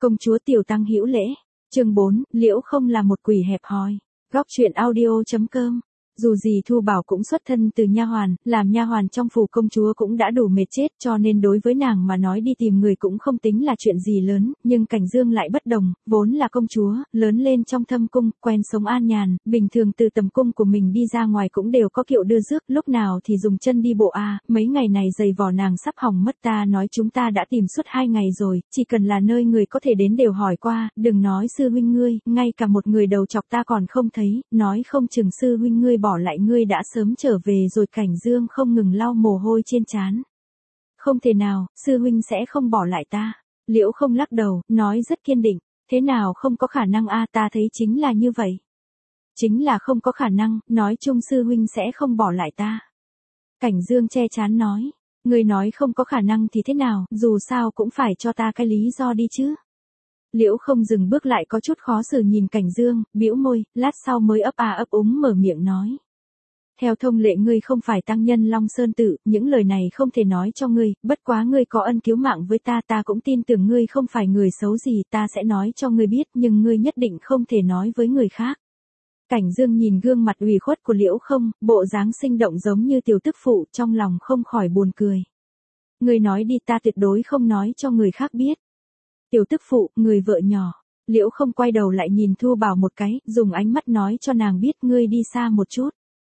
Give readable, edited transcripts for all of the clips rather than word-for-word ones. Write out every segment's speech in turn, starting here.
Công chúa Tiểu Tăng hữu lễ. Chương 4, Liễu không là một quỷ hẹp hòi. Góc truyện audio.com. Dù gì Thu Bảo cũng xuất thân từ nha hoàn, làm nha hoàn trong phủ công chúa cũng đã đủ mệt chết, cho nên đối với nàng mà nói đi tìm người cũng không tính là chuyện gì lớn, nhưng Cảnh Dương lại bất đồng, vốn là công chúa, lớn lên trong thâm cung, quen sống an nhàn, bình thường từ tầm cung của mình đi ra ngoài cũng đều có kiệu đưa rước, lúc nào thì dùng chân đi bộ mấy ngày này giày vò nàng sắp hỏng mất, ta nói chúng ta đã tìm suốt 2 ngày rồi, chỉ cần là nơi người có thể đến đều hỏi qua, đừng nói sư huynh ngươi, ngay cả một người đầu chọc ta còn không thấy, nói không chừng sư huynh ngươi bỏ lại ngươi đã sớm trở về rồi. Cảnh Dương không ngừng lau mồ hôi trên trán. Không thể nào, sư huynh sẽ không bỏ lại ta. Liễu không lắc đầu, nói rất kiên định, thế nào không có khả năng ta thấy chính là như vậy. Chính là không có khả năng, nói chung sư huynh sẽ không bỏ lại ta. Cảnh Dương che trán nói, ngươi nói không có khả năng thì thế nào, dù sao cũng phải cho ta cái lý do đi chứ. Liễu không dừng bước lại có chút khó xử nhìn Cảnh Dương, bĩu môi, lát sau mới ấp úng mở miệng nói. Theo thông lệ ngươi không phải tăng nhân Long Sơn Tự, những lời này không thể nói cho ngươi, bất quá ngươi có ân cứu mạng với ta, ta cũng tin tưởng ngươi không phải người xấu gì, ta sẽ nói cho ngươi biết, nhưng ngươi nhất định không thể nói với người khác. Cảnh Dương nhìn gương mặt ủy khuất của Liễu không, bộ dáng sinh động giống như tiểu tức phụ, trong lòng không khỏi buồn cười. Ngươi nói đi, ta tuyệt đối không nói cho người khác biết. Tiểu tức phụ, người vợ nhỏ. Liễu không quay đầu lại nhìn Thu Bảo một cái, dùng ánh mắt nói cho nàng biết ngươi đi xa một chút.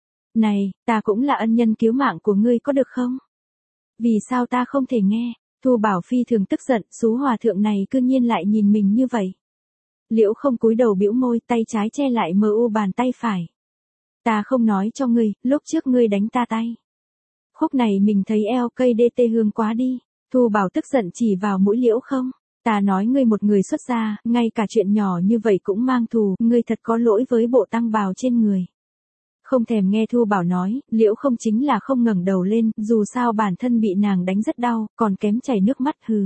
Này, ta cũng là ân nhân cứu mạng của ngươi có được không? Vì sao ta không thể nghe? Thu Bảo phi thường tức giận, xú hòa thượng này cư nhiên lại nhìn mình như vậy. Liễu không cúi đầu bĩu môi, tay trái che lại mờ u bàn tay phải. Ta không nói cho ngươi, lúc trước ngươi đánh ta tay. Khúc này mình thấy eo cây DT hương quá đi. Thu Bảo tức giận chỉ vào mũi Liễu không. Ta nói ngươi một người xuất gia, ngay cả chuyện nhỏ như vậy cũng mang thù, ngươi thật có lỗi với bộ tăng bào trên người. Không thèm nghe Thu Bảo nói, Liễu không chính là không ngẩng đầu lên, dù sao bản thân bị nàng đánh rất đau, còn kém chảy nước mắt hừ.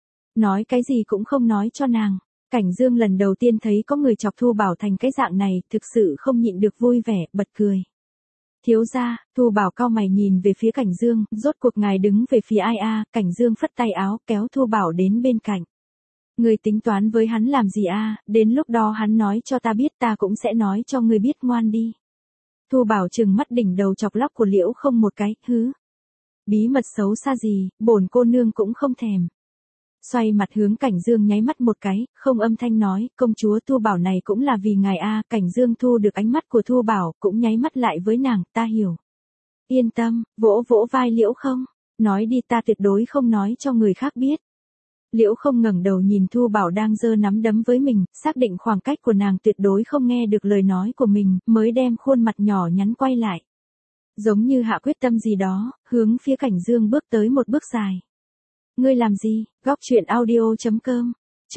Nói cái gì cũng không nói cho nàng. Cảnh Dương lần đầu tiên thấy có người chọc Thu Bảo thành cái dạng này, thực sự không nhịn được vui vẻ, bật cười. Thiếu gia, Thu Bảo cau mày nhìn về phía Cảnh Dương, rốt cuộc ngài đứng về phía ai Cảnh Dương phất tay áo, kéo Thu Bảo đến bên cạnh. Ngươi tính toán với hắn làm gì đến lúc đó hắn nói cho ta biết ta cũng sẽ nói cho ngươi biết, ngoan đi. Thu Bảo trừng mắt đỉnh đầu chọc lóc của Liễu không một cái, hứ. Bí mật xấu xa gì, bổn cô nương cũng không thèm. Xoay mặt hướng Cảnh Dương nháy mắt một cái, không âm thanh nói, công chúa Thu Bảo này cũng là vì ngài Cảnh Dương thu được ánh mắt của Thu Bảo, cũng nháy mắt lại với nàng, ta hiểu. Yên tâm, vỗ vỗ vai Liễu không, nói đi, ta tuyệt đối không nói cho người khác biết. Liễu không ngẩng đầu nhìn Thu Bảo đang giơ nắm đấm với mình, xác định khoảng cách của nàng tuyệt đối không nghe được lời nói của mình, mới đem khuôn mặt nhỏ nhắn quay lại. Giống như hạ quyết tâm gì đó, hướng phía Cảnh Dương bước tới một bước dài. Ngươi làm gì? Góc truyện audio.com.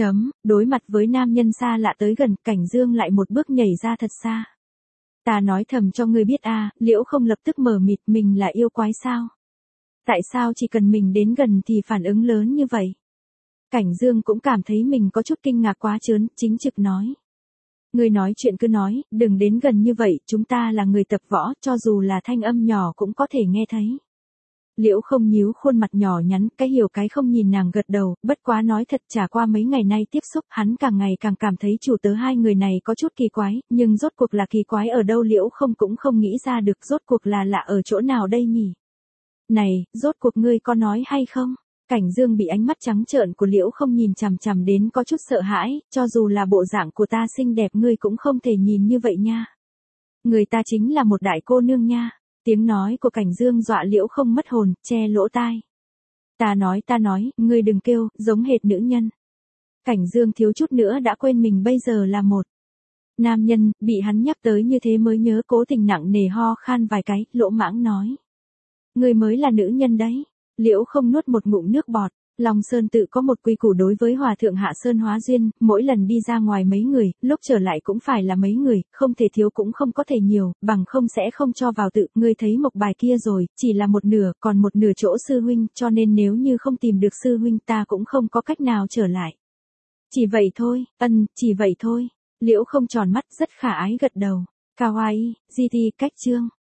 Đối mặt với nam nhân xa lạ tới gần, Cảnh Dương lại một bước nhảy ra thật xa. Ta nói thầm cho ngươi biết Liễu không lập tức mở mịt, mình là yêu quái sao? Tại sao chỉ cần mình đến gần thì phản ứng lớn như vậy? Cảnh Dương cũng cảm thấy mình có chút kinh ngạc quá trớn, chính trực nói. Ngươi nói chuyện cứ nói, đừng đến gần như vậy, chúng ta là người tập võ, cho dù là thanh âm nhỏ cũng có thể nghe thấy. Liễu không nhíu khuôn mặt nhỏ nhắn, cái hiểu cái không nhìn nàng gật đầu, bất quá nói thật trải qua mấy ngày nay tiếp xúc, hắn càng ngày càng cảm thấy chủ tớ hai người này có chút kỳ quái, nhưng rốt cuộc là kỳ quái ở đâu Liễu không cũng không nghĩ ra được, rốt cuộc là lạ ở chỗ nào đây nhỉ? Này, rốt cuộc ngươi có nói hay không? Cảnh Dương bị ánh mắt trắng trợn của Liễu không nhìn chằm chằm đến có chút sợ hãi, cho dù là bộ dạng của ta xinh đẹp ngươi cũng không thể nhìn như vậy nha. Người ta chính là một đại cô nương nha. Tiếng nói của Cảnh Dương dọa Liễu không mất hồn, che lỗ tai. Ta nói, ngươi đừng kêu, giống hệt nữ nhân. Cảnh Dương thiếu chút nữa đã quên mình bây giờ là một nam nhân, bị hắn nhắc tới như thế mới nhớ, cố tình nặng nề ho khan vài cái, lỗ mãng nói. Ngươi mới là nữ nhân đấy. Liễu không nuốt một ngụm nước bọt. Long Sơn Tự có một quy củ đối với hòa thượng Hạ Sơn hóa duyên, mỗi lần đi ra ngoài mấy người, lúc trở lại cũng phải là mấy người, không thể thiếu cũng không có thể nhiều, bằng không sẽ không cho vào tự. Ngươi thấy mộc bài kia rồi, chỉ là một nửa, còn một nửa chỗ sư huynh, cho nên nếu như không tìm được sư huynh ta cũng không có cách nào trở lại. Chỉ vậy thôi, chỉ vậy thôi. Liễu không tròn mắt, rất khả ái gật đầu. Kawaii, GT cách chương.